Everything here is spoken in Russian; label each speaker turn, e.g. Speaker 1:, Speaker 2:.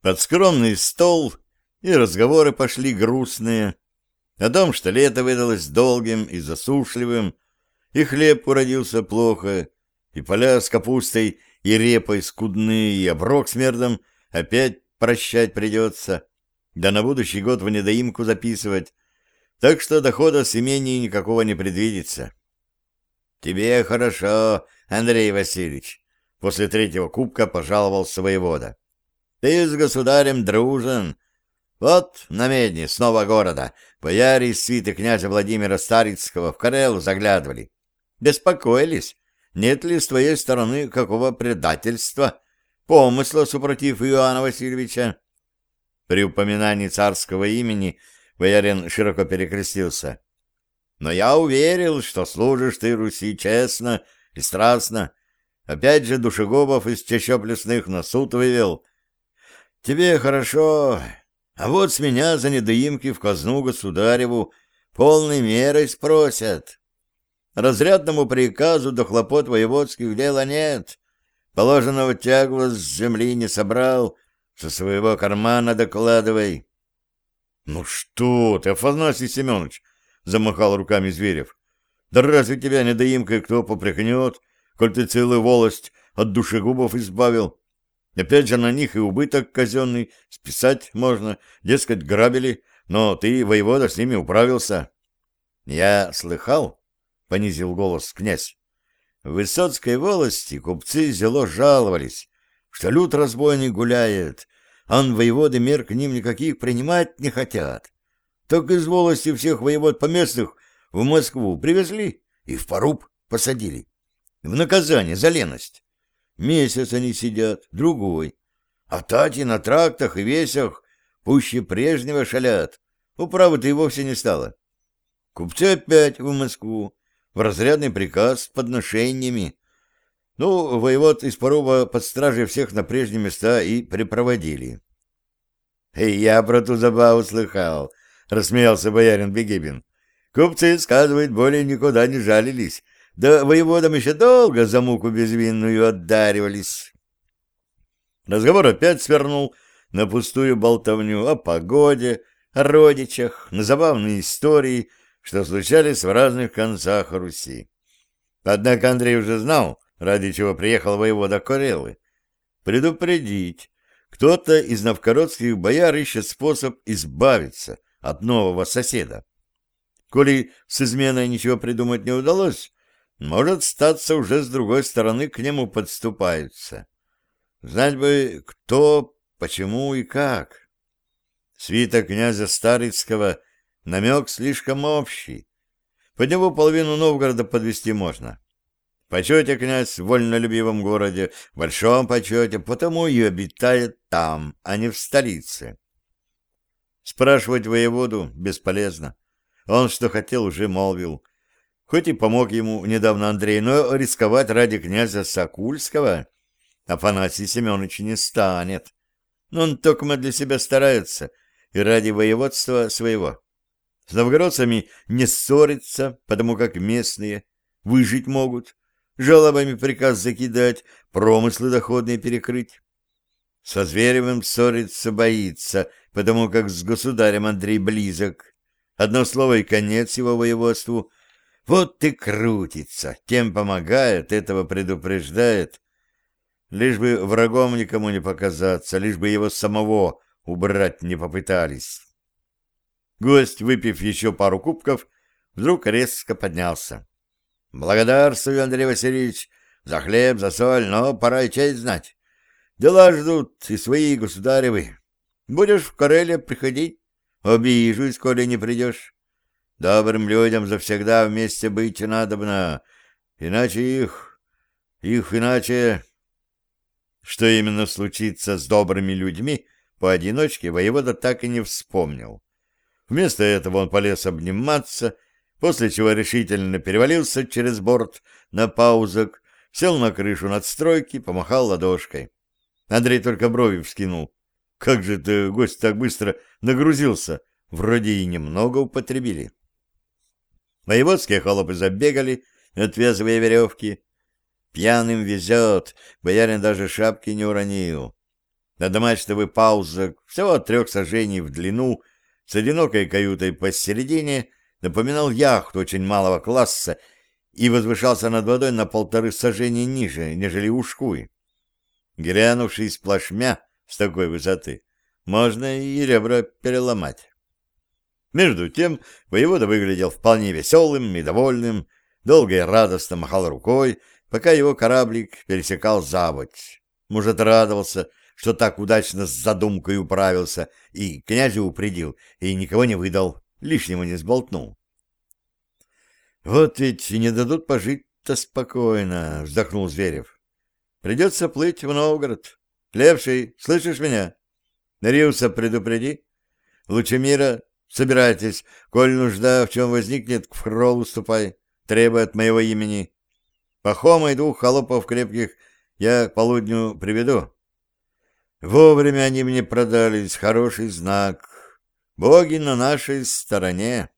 Speaker 1: Под скромный стол и разговоры пошли грустные о том, что лето выдалось долгим и засушливым, и хлеб уродился плохо, и поля с капустой и репой скудные, и оброк с мердом опять прощать придется, да на будущий год в недоимку записывать, так что дохода с имений никакого не предвидится. — Тебе хорошо, Андрей Васильевич, — после третьего кубка пожаловался воевода. — Ты с государем дружен. Вот на медне с нового города бояре из свиты князя Владимира Старицкого в Карелу заглядывали. Беспокоились, нет ли с твоей стороны какого предательства, помысла супротив Иоанна Васильевича. При упоминании царского имени боярин широко перекрестился. Но я уверил, что служишь ты Руси честно и страстно. Опять же душегубов из чащоб лесных на суд вывел. Тебе хорошо, а вот с меня за недоимки в казну государеву полной мерой спросят. Разрядному приказу до хлопот воеводских дела нет. Положенного тягла с земли не собрал, со своего кармана докладывай. — Ну что ты, Афанасий Семенович, — замахал руками Зверев, — да разве тебя недоимкой кто попрекнет, коль ты целую волость от душегубов избавил? Опять же на них и убыток казенный списать можно, дескать, грабили, но ты, воевода, с ними управился. — Я слыхал, — понизил голос князь, — в Высоцкой волости купцы зело жаловались, что люд разбойный гуляет, ан воеводы мер к ним никаких принимать не хотят. Так из волости всех воевод поместных в Москву привезли и в поруб посадили. В наказание за леность. Месяц они сидят, другой. А тати на трактах и весях пуще прежнего шалят. Управы-то и вовсе не стало. Купцы опять в Москву, в разрядный приказ с подношениями. Ну, воевод из поруба под стражей всех на прежние места и припроводили. — Я про ту забаву слыхал, — рассмеялся боярин Бегибин. — Купцы, сказывает, более никуда не жалились, да воеводам еще долго за муку безвинную отдаривались. Разговор опять свернул на пустую болтовню о погоде, о родичах, на забавные истории, что случались в разных концах Руси. Однако Андрей уже знал, ради чего приехал воевода Карелы. Предупредить. Кто-то из новгородских бояр ищет способ избавиться от нового соседа. Коли с изменой ничего придумать не удалось, может, статься уже с другой стороны к нему подступаются. Знать бы, кто, почему и как. Свита князя Старицкого намек слишком общий. Под него половину Новгорода подвести можно. В почете князь в вольнолюбивом городе, в большом почете, потому и обитает там, а не в столице. Спрашивать воеводу бесполезно. Он, что хотел, уже молвил. Хоть и помог ему недавно Андрей, но рисковать ради князя Сокульского Афанасий Семенович не станет. Но он только для себя старается и ради воеводства своего. С новгородцами не ссорится, потому как местные выжить могут, жалобами приказ закидать, промыслы доходные перекрыть. Со Зверевым ссориться боится, потому как с государем Андрей близок. Одно слово и конец его воеводству. Вот и крутится, тем помогает, этого предупреждает. Лишь бы врагом никому не показаться, лишь бы его самого убрать не попытались. Гость, выпив еще пару кубков, вдруг резко поднялся. — Благодарствую, Андрей Васильевич, за хлеб, за соль, но пора и честь знать. Дела ждут и свои, и государевы. Будешь в Кареле приходить? Обижусь, коли не придешь. Добрым людям завсегда вместе быть надобно, иначе их иначе... Что именно случится с добрыми людьми, поодиночке воевода так и не вспомнил. Вместо этого он полез обниматься, после чего решительно перевалился через борт на паузок, сел на крышу надстройки, помахал ладошкой. Андрей только брови вскинул. Как же ты, гость, так быстро нагрузился? Вроде и немного употребили. Воеводские холопы забегали, отвязывая веревки. Пьяным везет, боярин даже шапки не уронил. Одномачтовый паузок всего 3 сажений в длину с одинокой каютой посередине напоминал яхту очень малого класса и возвышался над водой на 1,5 сажения ниже, нежели Ушкуй. Грянувшись плашмя с такой высоты, можно и ребра переломать. Между тем воевода выглядел вполне веселым и довольным, долго и радостно махал рукой, пока его кораблик пересекал заводь. Может, радовался, что так удачно с задумкой управился, и князя упредил, и никого не выдал, лишнего не сболтнул. «Вот ведь и не дадут пожить-то спокойно», — вздохнул Зверев. «Придется плыть в Новгород. Левший, слышишь меня? Риуса предупреди. Лучемира, собирайтесь, коль нужда в чем возникнет, к Фролу ступай, требуя от моего имени. Пахома и 2 холопов крепких я к полудню приведу. Вовремя они мне продались, хороший знак. Боги на нашей стороне».